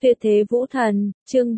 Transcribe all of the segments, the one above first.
Tuyệt thế vũ thần, chương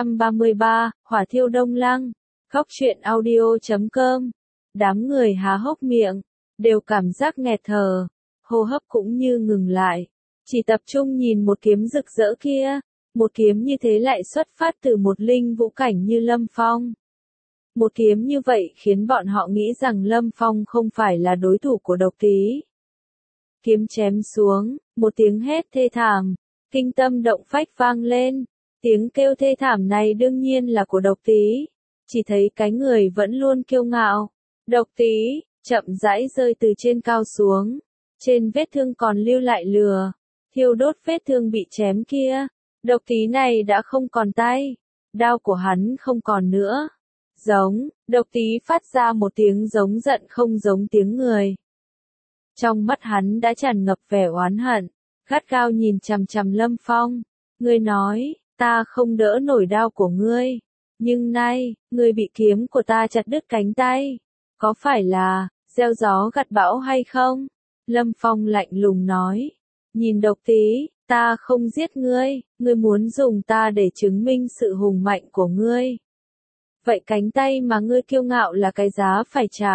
333, hỏa thiêu Đông Lăng. Góc truyện audio.com. Đám người há hốc miệng, đều cảm giác nghẹt thở, hô hấp cũng như ngừng lại. Chỉ tập trung nhìn một kiếm rực rỡ kia, một kiếm như thế lại xuất phát từ một linh vũ cảnh như Lâm Phong. Một kiếm như vậy khiến bọn họ nghĩ rằng Lâm Phong không phải là đối thủ của Độc Tý. Kiếm chém xuống, một tiếng hét thê thảm, kinh tâm động phách vang lên. Tiếng kêu thê thảm này đương nhiên là của Độc Tý. Chỉ thấy cái người vẫn luôn kiêu ngạo. Độc Tý, chậm rãi rơi từ trên cao xuống. Trên vết thương còn lưu lại lửa. Thiêu đốt vết thương bị chém kia. Độc Tý này đã không còn tay. Đao của hắn không còn nữa. Giống, Độc Tý phát ra một tiếng giống giận không giống tiếng người. Trong mắt hắn đã tràn ngập vẻ oán hận, gắt gao nhìn chằm chằm Lâm Phong. Ngươi nói, ta không đỡ nổi đao của ngươi. Nhưng nay, ngươi bị kiếm của ta chặt đứt cánh tay. Có phải là, gieo gió gặt bão hay không? Lâm Phong lạnh lùng nói. Nhìn Độc Tý, ta không giết ngươi, ngươi muốn dùng ta để chứng minh sự hùng mạnh của ngươi. Vậy cánh tay mà ngươi kiêu ngạo là cái giá phải trả.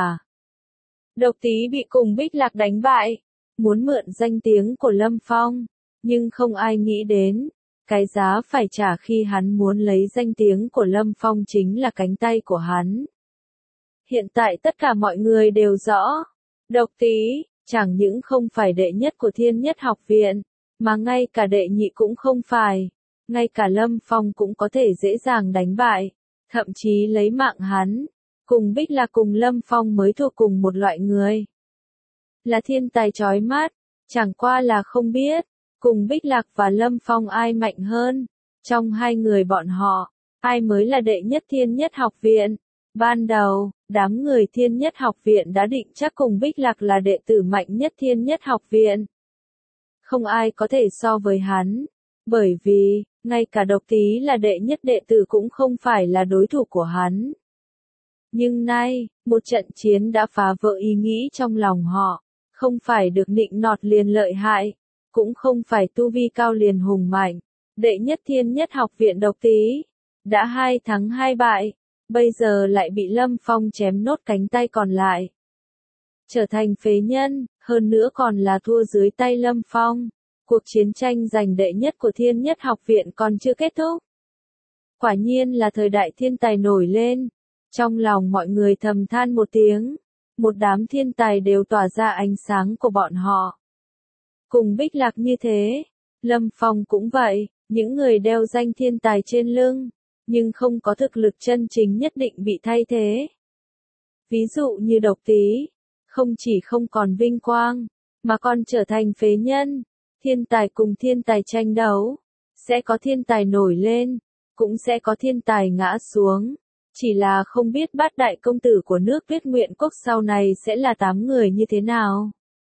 Độc Tý bị cùng Bích Lạc đánh bại, muốn mượn danh tiếng của Lâm Phong, nhưng không ai nghĩ đến, cái giá phải trả khi hắn muốn lấy danh tiếng của Lâm Phong chính là cánh tay của hắn. Hiện tại tất cả mọi người đều rõ, Độc Tý, chẳng những không phải đệ nhất của Thiên Nhất Học Viện, mà ngay cả đệ nhị cũng không phải, ngay cả Lâm Phong cũng có thể dễ dàng đánh bại, thậm chí lấy mạng hắn. Cùng Bích Lạc cùng Lâm Phong mới thuộc cùng một loại người. Là thiên tài chói mắt, chẳng qua là không biết, cùng Bích Lạc và Lâm Phong ai mạnh hơn. Trong hai người bọn họ, ai mới là đệ nhất Thiên Nhất Học Viện. Ban đầu, đám người Thiên Nhất Học Viện đã định chắc cùng Bích Lạc là đệ tử mạnh nhất Thiên Nhất Học Viện. Không ai có thể so với hắn, bởi vì, ngay cả Độc Tý là đệ nhất đệ tử cũng không phải là đối thủ của hắn. Nhưng nay, một trận chiến đã phá vỡ ý nghĩ trong lòng họ, không phải được nịnh nọt liền lợi hại, cũng không phải tu vi cao liền hùng mạnh. Đệ nhất Thiên Nhất Học Viện Độc Tý, đã 2 thắng 2 bại, bây giờ lại bị Lâm Phong chém nốt cánh tay còn lại. Trở thành phế nhân, hơn nữa còn là thua dưới tay Lâm Phong. Cuộc chiến tranh giành đệ nhất của Thiên Nhất Học Viện còn chưa kết thúc. Quả nhiên là thời đại thiên tài nổi lên. Trong lòng mọi người thầm than một tiếng, một đám thiên tài đều tỏa ra ánh sáng của bọn họ. Cùng Bích Lạc như thế, Lâm Phong cũng vậy, những người đeo danh thiên tài trên lưng, nhưng không có thực lực chân chính nhất định bị thay thế. Ví dụ như Độc Tý, không chỉ không còn vinh quang, mà còn trở thành phế nhân. Thiên tài cùng thiên tài tranh đấu, sẽ có thiên tài nổi lên, cũng sẽ có thiên tài ngã xuống. Chỉ là không biết bát đại công tử của nước Tuyết Nguyện Quốc sau này sẽ là 8 người như thế nào.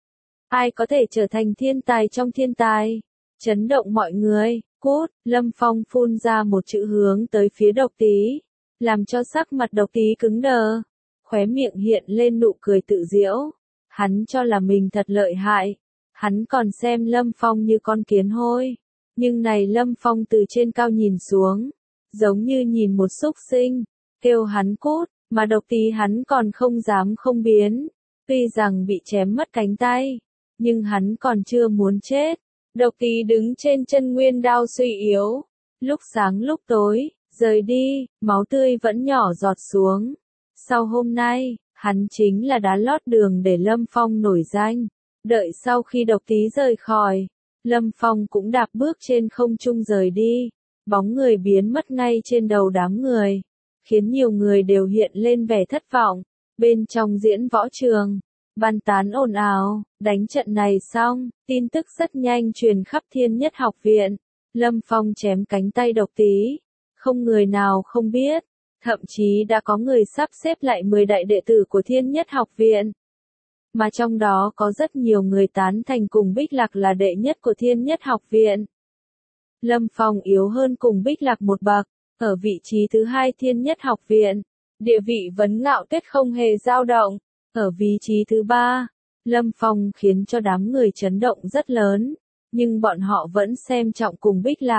Ai có thể trở thành thiên tài trong thiên tài? Chấn động mọi người, cút, Lâm Phong phun ra một chữ hướng tới phía Độc Tý, làm cho sắc mặt Độc Tý cứng đờ, khóe miệng hiện lên nụ cười tự giễu. Hắn cho là mình thật lợi hại, hắn còn xem Lâm Phong như con kiến hôi, nhưng này Lâm Phong từ trên cao nhìn xuống, giống như nhìn một súc sinh. Kêu hắn cút, mà Độc Tý hắn còn không dám không biến. Tuy rằng bị chém mất cánh tay, nhưng hắn còn chưa muốn chết. Độc Tý đứng trên chân nguyên đao suy yếu. Lúc sáng lúc tối, rời đi, máu tươi vẫn nhỏ giọt xuống. Sau hôm nay, hắn chính là đá lót đường để Lâm Phong nổi danh. Đợi sau khi Độc Tý rời khỏi, Lâm Phong cũng đạp bước trên không trung rời đi. Bóng người biến mất ngay trên đầu đám người, khiến nhiều người đều hiện lên vẻ thất vọng. Bên trong diễn võ trường, bàn tán ồn ào, đánh trận này xong, tin tức rất nhanh truyền khắp Thiên Nhất Học Viện. Lâm Phong chém cánh tay Độc Tý, không người nào không biết, thậm chí đã có người sắp xếp lại 10 đại đệ tử của Thiên Nhất Học Viện. Mà trong đó có rất nhiều người tán thành cùng Bích Lạc là đệ nhất của Thiên Nhất Học Viện. Lâm Phong yếu hơn cùng Bích Lạc một bậc. Ở vị trí thứ 2 Thiên Nhất Học Viện, địa vị vấn ngạo tuyết không hề dao động. Ở vị trí thứ 3, Lâm Phong khiến cho đám người chấn động rất lớn, nhưng bọn họ vẫn xem trọng cùng Bích Lạc.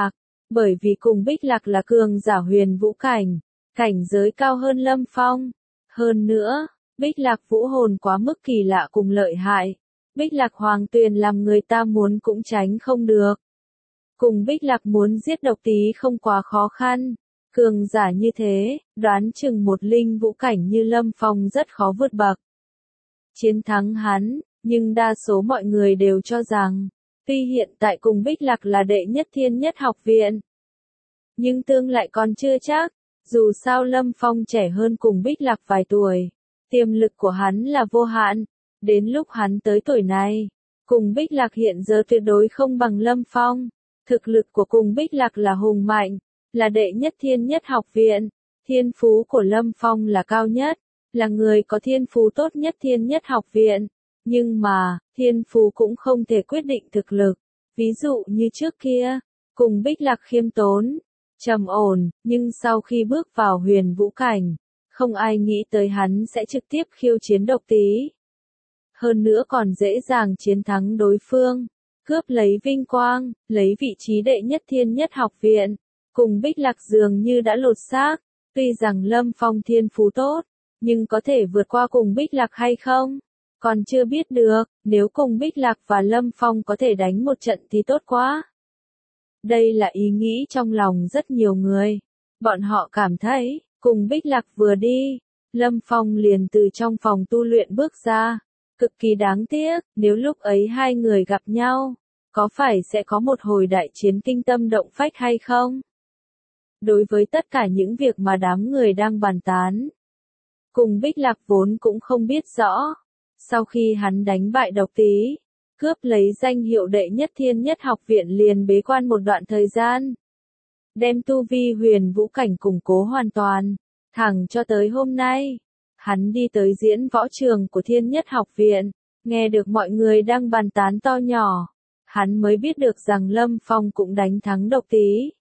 Bởi vì cùng Bích Lạc là cường giả huyền vũ cảnh, cảnh giới cao hơn Lâm Phong. Hơn nữa, Bích Lạc vũ hồn quá mức kỳ lạ cùng lợi hại. Bích Lạc Hoàng Tuyền làm người ta muốn cũng tránh không được. Cùng Bích Lạc muốn giết Độc Tý không quá khó khăn. Cường giả như thế, đoán chừng một linh vũ cảnh như Lâm Phong rất khó vượt bậc. Chiến thắng hắn, nhưng đa số mọi người đều cho rằng, tuy hiện tại cùng Bích Lạc là đệ nhất thiên nhất học viện, nhưng tương lại còn chưa chắc. Dù sao Lâm Phong trẻ hơn cùng Bích Lạc vài tuổi, tiềm lực của hắn là vô hạn. Đến lúc hắn tới tuổi này, cùng Bích Lạc hiện giờ tuyệt đối không bằng Lâm Phong. Thực lực của cùng Bích Lạc là hùng mạnh, là đệ nhất thiên nhất học viện. Thiên phú của Lâm Phong là cao nhất, là người có thiên phú tốt nhất thiên nhất học viện. Nhưng mà, thiên phú cũng không thể quyết định thực lực. Ví dụ như trước kia, cùng Bích Lạc khiêm tốn, trầm ổn, nhưng sau khi bước vào huyền vũ cảnh, không ai nghĩ tới hắn sẽ trực tiếp khiêu chiến Độc Tý. Hơn nữa còn dễ dàng chiến thắng đối phương, cướp lấy vinh quang, lấy vị trí đệ nhất thiên nhất học viện. Cùng Bích Lạc dường như đã lột xác, tuy rằng Lâm Phong thiên phú tốt, nhưng có thể vượt qua cùng Bích Lạc hay không? Còn chưa biết được, nếu cùng Bích Lạc và Lâm Phong có thể đánh một trận thì tốt quá. Đây là ý nghĩ trong lòng rất nhiều người. Bọn họ cảm thấy, cùng Bích Lạc vừa đi, Lâm Phong liền từ trong phòng tu luyện bước ra. Cực kỳ đáng tiếc, nếu lúc ấy hai người gặp nhau, có phải sẽ có một hồi đại chiến kinh tâm động phách hay không? Đối với tất cả những việc mà đám người đang bàn tán, cùng Bích Lạc vốn cũng không biết rõ. Sau khi hắn đánh bại Độc Tý, cướp lấy danh hiệu đệ nhất thiên nhất học viện liền bế quan một đoạn thời gian. Đem tu vi huyền vũ cảnh củng cố hoàn toàn, thẳng cho tới hôm nay. Hắn đi tới diễn võ trường của thiên nhất học viện, nghe được mọi người đang bàn tán to nhỏ. Hắn mới biết được rằng Lâm Phong cũng đánh thắng Độc Tý.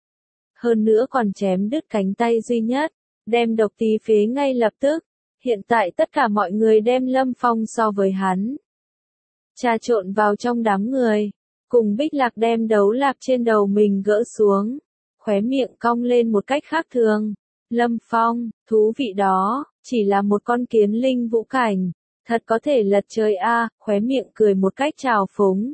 Hơn nữa còn chém đứt cánh tay duy nhất, đem Độc Tý phế ngay lập tức. Hiện tại tất cả mọi người đem Lâm Phong so với hắn. Trà trộn vào trong đám người, cùng Bích Lạc đem đấu lạp trên đầu mình gỡ xuống, khóe miệng cong lên một cách khác thường. Lâm Phong, thú vị đó, chỉ là một con kiến linh vũ cảnh, thật có thể lật trời a, khóe miệng cười một cách trào phúng.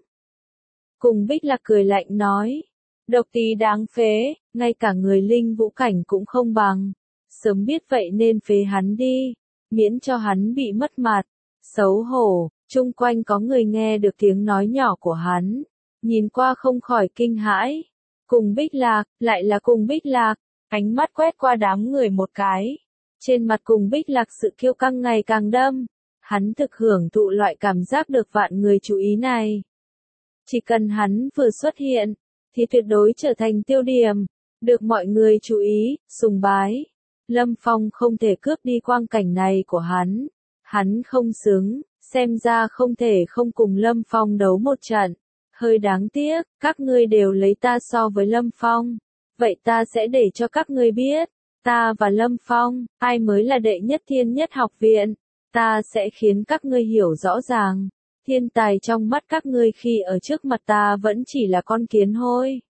Cùng Bích Lạc cười lạnh nói, Độc Tý đáng phế, ngay cả người linh vũ cảnh cũng không bằng. Sớm biết vậy nên phế hắn đi, miễn cho hắn bị mất mặt. Xấu hổ, chung quanh có người nghe được tiếng nói nhỏ của hắn, nhìn qua không khỏi kinh hãi. Cùng Bích Lạc, lại là cùng Bích Lạc, ánh mắt quét qua đám người một cái. Trên mặt cùng Bích Lạc sự kiêu căng ngày càng đậm. Hắn thực hưởng thụ loại cảm giác được vạn người chú ý này. Chỉ cần hắn vừa xuất hiện, thì tuyệt đối trở thành tiêu điểm, được mọi người chú ý, sùng bái. Lâm Phong không thể cướp đi quang cảnh này của hắn. Hắn không xứng, xem ra không thể không cùng Lâm Phong đấu một trận. Hơi đáng tiếc, các ngươi đều lấy ta so với Lâm Phong. Vậy ta sẽ để cho các ngươi biết, ta và Lâm Phong, ai mới là đệ nhất thiên nhất học viện. Ta sẽ khiến các ngươi hiểu rõ ràng, thiên tài trong mắt các ngươi khi ở trước mặt ta vẫn chỉ là con kiến hôi.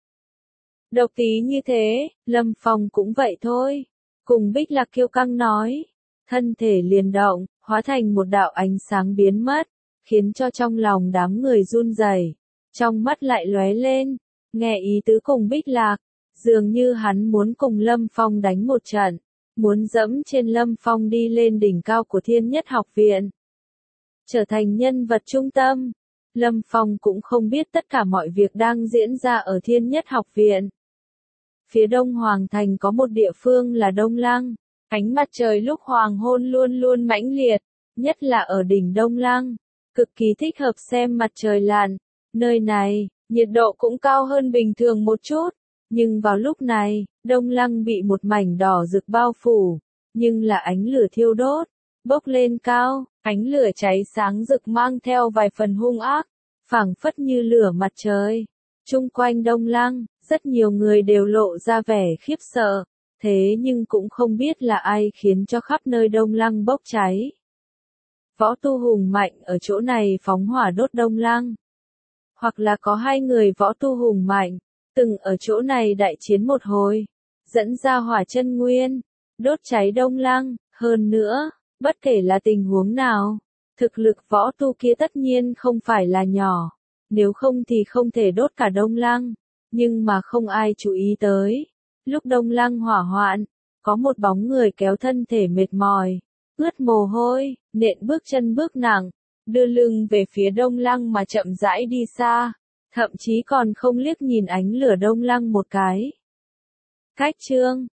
Độc Tý như thế, Lâm Phong cũng vậy thôi. Cùng Bích Lạc kiêu căng nói, thân thể liền động, hóa thành một đạo ánh sáng biến mất, khiến cho trong lòng đám người run rẩy, trong mắt lại lóe lên, nghe ý tứ cùng Bích Lạc, dường như hắn muốn cùng Lâm Phong đánh một trận, muốn dẫm trên Lâm Phong đi lên đỉnh cao của thiên nhất học viện, trở thành nhân vật trung tâm. Lâm Phong cũng không biết tất cả mọi việc đang diễn ra ở thiên nhất học viện. Phía đông Hoàng Thành có một địa phương là Đông Lăng, ánh mặt trời lúc hoàng hôn luôn luôn mãnh liệt, nhất là ở đỉnh Đông Lăng, cực kỳ thích hợp xem mặt trời lặn. Nơi này, nhiệt độ cũng cao hơn bình thường một chút, nhưng vào lúc này, Đông Lăng bị một mảnh đỏ rực bao phủ, nhưng là ánh lửa thiêu đốt, bốc lên cao, ánh lửa cháy sáng rực mang theo vài phần hung ác, phảng phất như lửa mặt trời. Chung quanh Đông Lăng, rất nhiều người đều lộ ra vẻ khiếp sợ, thế nhưng cũng không biết là ai khiến cho khắp nơi Đông Lăng bốc cháy. Võ tu hùng mạnh ở chỗ này phóng hỏa đốt Đông Lăng. Hoặc là có hai người võ tu hùng mạnh, từng ở chỗ này đại chiến một hồi, dẫn ra hỏa chân nguyên, đốt cháy Đông Lăng, hơn nữa, bất kể là tình huống nào, thực lực võ tu kia tất nhiên không phải là nhỏ, nếu không thì không thể đốt cả Đông Lăng, nhưng mà không ai chú ý tới. Lúc Đông Lăng hỏa hoạn, có một bóng người kéo thân thể mệt mỏi, ướt mồ hôi, nện bước chân bước nặng, đưa lưng về phía Đông Lăng mà chậm rãi đi xa, thậm chí còn không liếc nhìn ánh lửa Đông Lăng một cái. Cách chương